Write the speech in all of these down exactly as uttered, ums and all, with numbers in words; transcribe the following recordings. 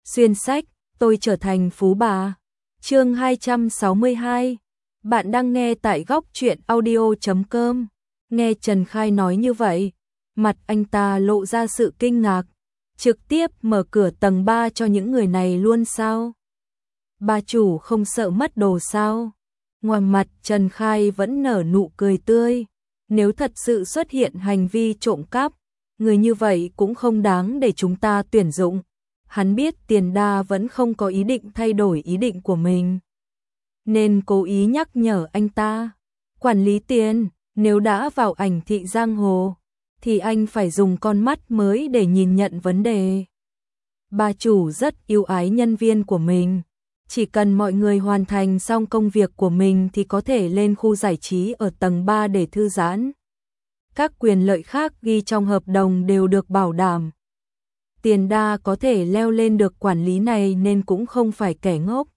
Xuyên sách, tôi trở thành phú bà. Chương hai trăm sáu mươi hai. Bạn đang nghe tại góc truyện audio chấm com. Nghe Trần Khai nói như vậy, mặt anh ta lộ ra sự kinh ngạc, trực tiếp mở cửa tầng ba cho những người này luôn sao? Bà chủ không sợ mất đồ sao? Ngoài mặt Trần Khai vẫn nở nụ cười tươi, nếu thật sự xuất hiện hành vi trộm cắp, người như vậy cũng không đáng để chúng ta tuyển dụng. Hắn biết Tiền Đa vẫn không có ý định thay đổi ý định của mình, nên cố ý nhắc nhở anh ta. Quản lý Tiền, nếu đã vào ảnh thị giang hồ, thì anh phải dùng con mắt mới để nhìn nhận vấn đề. Bà chủ rất yêu ái nhân viên của mình, chỉ cần mọi người hoàn thành xong công việc của mình thì có thể lên khu giải trí ở tầng ba để thư giãn. Các quyền lợi khác ghi trong hợp đồng đều được bảo đảm. Tiền Đa có thể leo lên được quản lý này nên cũng không phải kẻ ngốc.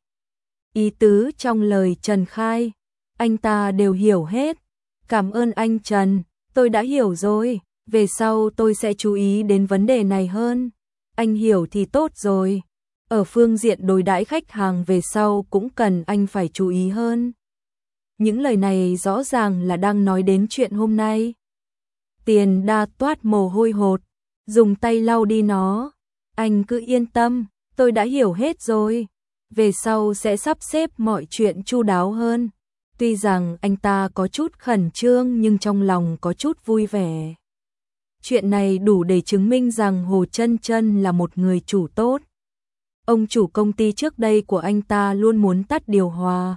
Ý tứ trong lời Trần Khai, anh ta đều hiểu hết. Cảm ơn anh Trần, tôi đã hiểu rồi, về sau tôi sẽ chú ý đến vấn đề này hơn. Anh hiểu thì tốt rồi. Ở phương diện đối đãi khách hàng về sau cũng cần anh phải chú ý hơn. Những lời này rõ ràng là đang nói đến chuyện hôm nay. Tiền Đa toát mồ hôi hột, dùng tay lau đi nó. Anh cứ yên tâm, tôi đã hiểu hết rồi. Về sau sẽ sắp xếp mọi chuyện chu đáo hơn. Tuy rằng anh ta có chút khẩn trương nhưng trong lòng có chút vui vẻ. Chuyện này đủ để chứng minh rằng Hồ Chân Chân là một người chủ tốt. Ông chủ công ty trước đây của anh ta luôn muốn tắt điều hòa.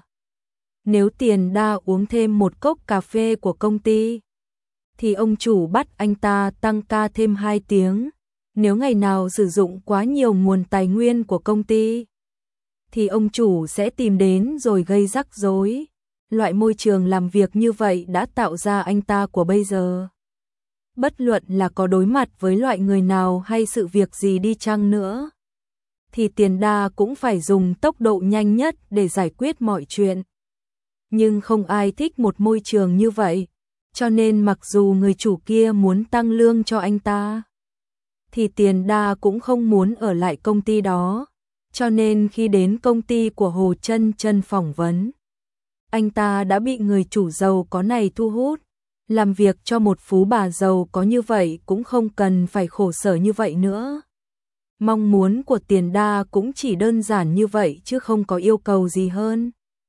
Nếu Tiền Đa uống thêm một cốc cà phê của công ty, thì ông chủ bắt anh ta tăng ca thêm hai tiếng. Nếu ngày nào sử dụng quá nhiều nguồn tài nguyên của công ty, thì ông chủ sẽ tìm đến rồi gây rắc rối. Loại môi trường làm việc như vậy đã tạo ra anh ta của bây giờ. Bất luận là có đối mặt với loại người nào hay sự việc gì đi chăng nữa, thì Tiền Đa cũng phải dùng tốc độ nhanh nhất để giải quyết mọi chuyện. Nhưng không ai thích một môi trường như vậy, cho nên mặc dù người chủ kia muốn tăng lương cho anh ta, thì Tiền Đa cũng không muốn ở lại công ty đó. Cho nên khi đến công ty của Hồ Chân Chân phỏng vấn, anh ta đã bị người chủ giàu có này thu hút. Làm việc cho một phú bà giàu có như vậy cũng không cần phải khổ sở như vậy nữa. Mong muốn của Tiền Đa cũng chỉ đơn giản như vậy chứ không có yêu cầu gì hơn.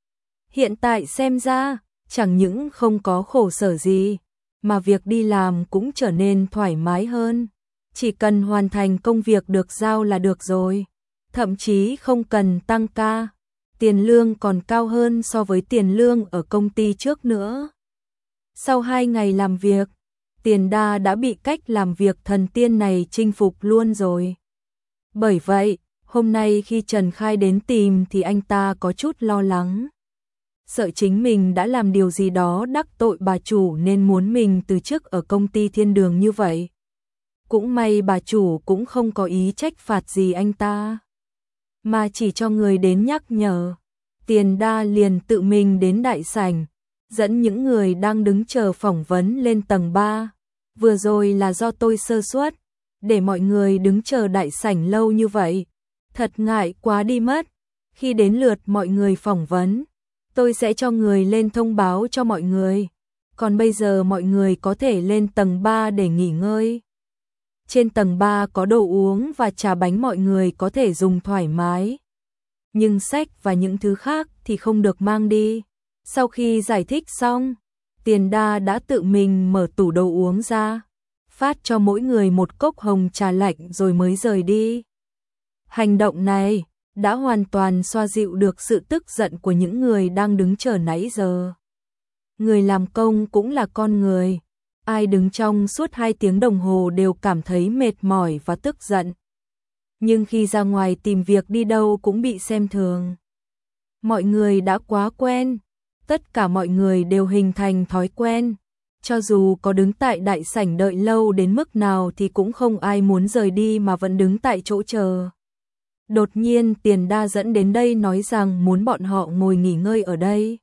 Hiện tại xem ra, chẳng những không có khổ sở gì, mà việc đi làm cũng trở nên thoải mái hơn. Chỉ cần hoàn thành công việc được giao là được rồi. Thậm chí không cần tăng ca. Tiền lương còn cao hơn so với tiền lương ở công ty trước nữa. Sau hai ngày làm việc, Tiền Đa đã bị cách làm việc thần tiên này chinh phục luôn rồi. Bởi vậy, hôm nay khi Trần Khai đến tìm thì anh ta có chút lo lắng. Sợ chính mình đã làm điều gì đó đắc tội bà chủ nên muốn mình từ chức ở công ty thiên đường như vậy. Cũng may bà chủ cũng không có ý trách phạt gì anh ta, mà chỉ cho người đến nhắc nhở. Tiền Đa liền tự mình đến đại sảnh, dẫn những người đang đứng chờ phỏng vấn lên tầng ba. Vừa rồi là do tôi sơ suất, để mọi người đứng chờ đại sảnh lâu như vậy. Thật ngại quá đi mất. Khi đến lượt mọi người phỏng vấn, tôi sẽ cho người lên thông báo cho mọi người. Còn bây giờ mọi người có thể lên tầng ba để nghỉ ngơi. Trên tầng ba có đồ uống và trà bánh mọi người có thể dùng thoải mái. Nhưng sách và những thứ khác thì không được mang đi. Sau khi giải thích xong, Tiền Đa đã tự mình mở tủ đồ uống ra, phát cho mỗi người một cốc hồng trà lạnh rồi mới rời đi. Hành động này đã hoàn toàn xoa dịu được sự tức giận của những người đang đứng chờ nãy giờ. Người làm công cũng là con người. Ai đứng trong suốt hai tiếng đồng hồ đều cảm thấy mệt mỏi và tức giận. Nhưng khi ra ngoài tìm việc đi đâu cũng bị xem thường. Mọi người đã quá quen. Tất cả mọi người đều hình thành thói quen. Cho dù có đứng tại đại sảnh đợi lâu đến mức nào thì cũng không ai muốn rời đi mà vẫn đứng tại chỗ chờ. Đột nhiên Tiền Đa dẫn đến đây nói rằng muốn bọn họ ngồi nghỉ ngơi ở đây.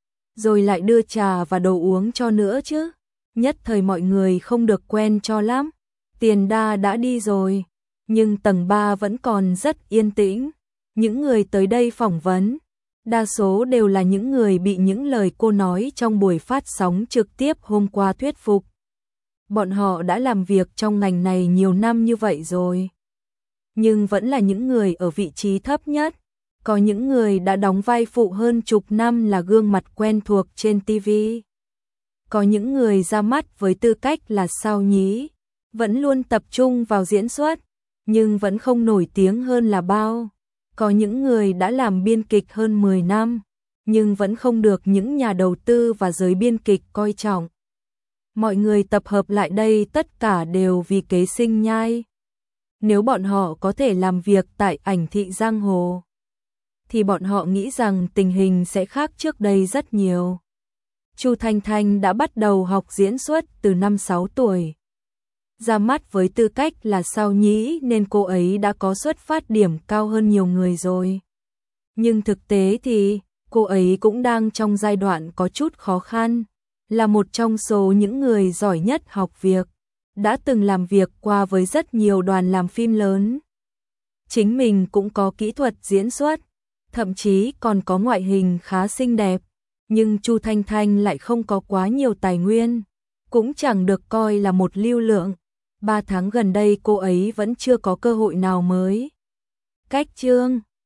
Rồi lại đưa trà và đồ uống cho nữa chứ. Nhất thời mọi người không được quen cho lắm. Tiền Đa đã đi rồi, nhưng tầng ba vẫn còn rất yên tĩnh. Những người tới đây phỏng vấn, đa số đều là những người bị những lời cô nói trong buổi phát sóng trực tiếp hôm qua thuyết phục. Bọn họ đã làm việc trong ngành này nhiều năm như vậy rồi, nhưng vẫn là những người ở vị trí thấp nhất. Có những người đã đóng vai phụ hơn chục năm là gương mặt quen thuộc trên ti vi. Có những người ra mắt với tư cách là sao nhí, vẫn luôn tập trung vào diễn xuất, nhưng vẫn không nổi tiếng hơn là bao. Có những người đã làm biên kịch hơn mười năm, nhưng vẫn không được những nhà đầu tư và giới biên kịch coi trọng. Mọi người tập hợp lại đây tất cả đều vì kế sinh nhai. Nếu bọn họ có thể làm việc tại ảnh thị giang hồ, thì bọn họ nghĩ rằng tình hình sẽ khác trước đây rất nhiều. Chu Thanh Thanh đã bắt đầu học diễn xuất từ năm sáu tuổi. Ra mắt với tư cách là sao nhí nên cô ấy đã có xuất phát điểm cao hơn nhiều người rồi. Nhưng thực tế thì cô ấy cũng đang trong giai đoạn có chút khó khăn, là một trong số những người giỏi nhất học việc, đã từng làm việc qua với rất nhiều đoàn làm phim lớn. Chính mình cũng có kỹ thuật diễn xuất, thậm chí còn có ngoại hình khá xinh đẹp, nhưng Chu Thanh Thanh lại không có quá nhiều tài nguyên, cũng chẳng được coi là một lưu lượng. Ba tháng gần đây cô ấy vẫn chưa có cơ hội nào mới. Cách chương